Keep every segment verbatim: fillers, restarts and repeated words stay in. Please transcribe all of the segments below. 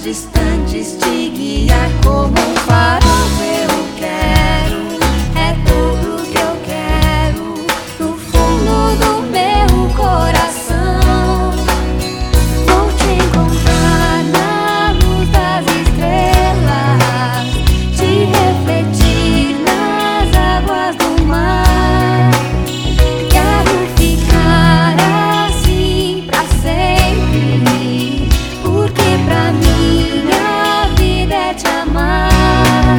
distantes te guiar como um farol. Eu quero, é tudo que eu quero, no fundo do meu coração. Vou te encontrar na luz das estrelas, te refletir nas águas do mar. Quero ficar assim pra sempre, porque pra mim a vida é te amar.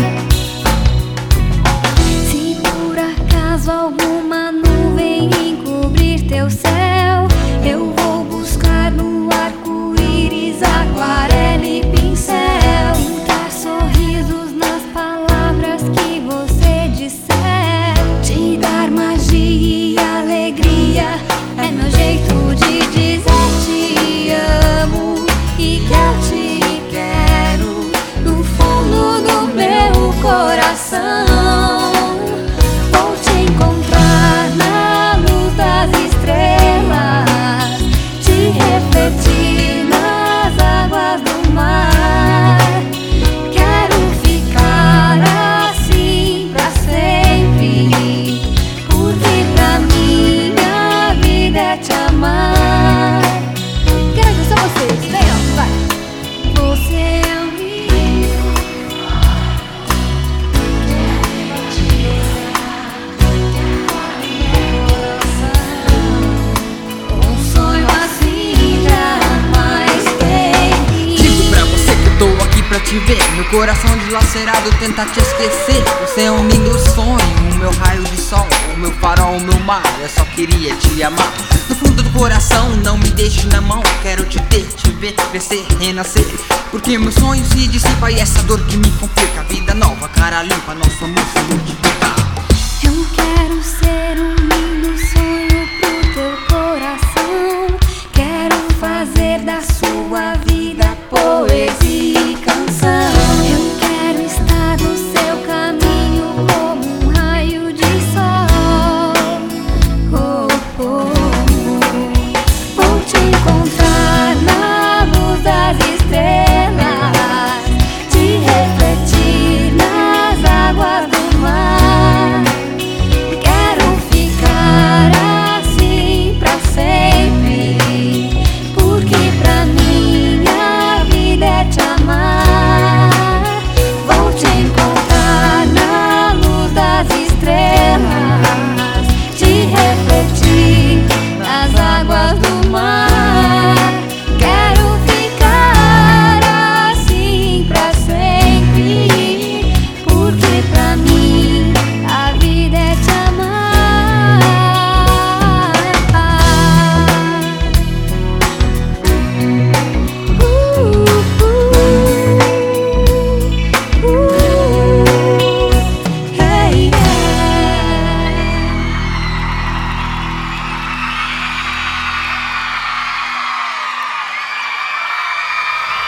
Se por acaso alguma nuvem encobrir teu céu, eu vou buscar no arco-íris aquarela e pincel, dar sorrisos nas palavras que você disser, te dar magia e alegria. É meu jeito de dizer te amo e que eu te quero no fundo do meu coração. Vou te encontrar na luz das estrelas, te refletir nas águas do mar. Quero ficar assim pra sempre, porque pra mim a vida é te amar. Quero ver só vocês, vem ó, vai. Você é um rio, um sonho assim jamais teve. Digo pra você que eu tô aqui pra te ver, meu coração dilacerado tenta te esquecer. Você é um lindo sonho, o meu raio de sol, o meu farol, o meu mar. Eu só queria te amar no fundo do coração, não me deixe na mão. Quero te ter, te ver, crescer, renascer, porque meu sonho se dissipa e essa dor que me complica. Vida nova, cara limpa, nosso amor se multiplica. Eu quero ser um lindo sonho pro teu coração. Quero fazer da sua vida poesia e canção. Eu quero estar no seu caminho como um raio de sol. Oh, oh, oh. Vou te encontrar na luz das estrelas, te refletir nas águas do mar. Quero ficar assim pra sempre, porque pra mim a vida é te amar. Vou te encontrar na luz das estrelas, te refletir nas águas do mar.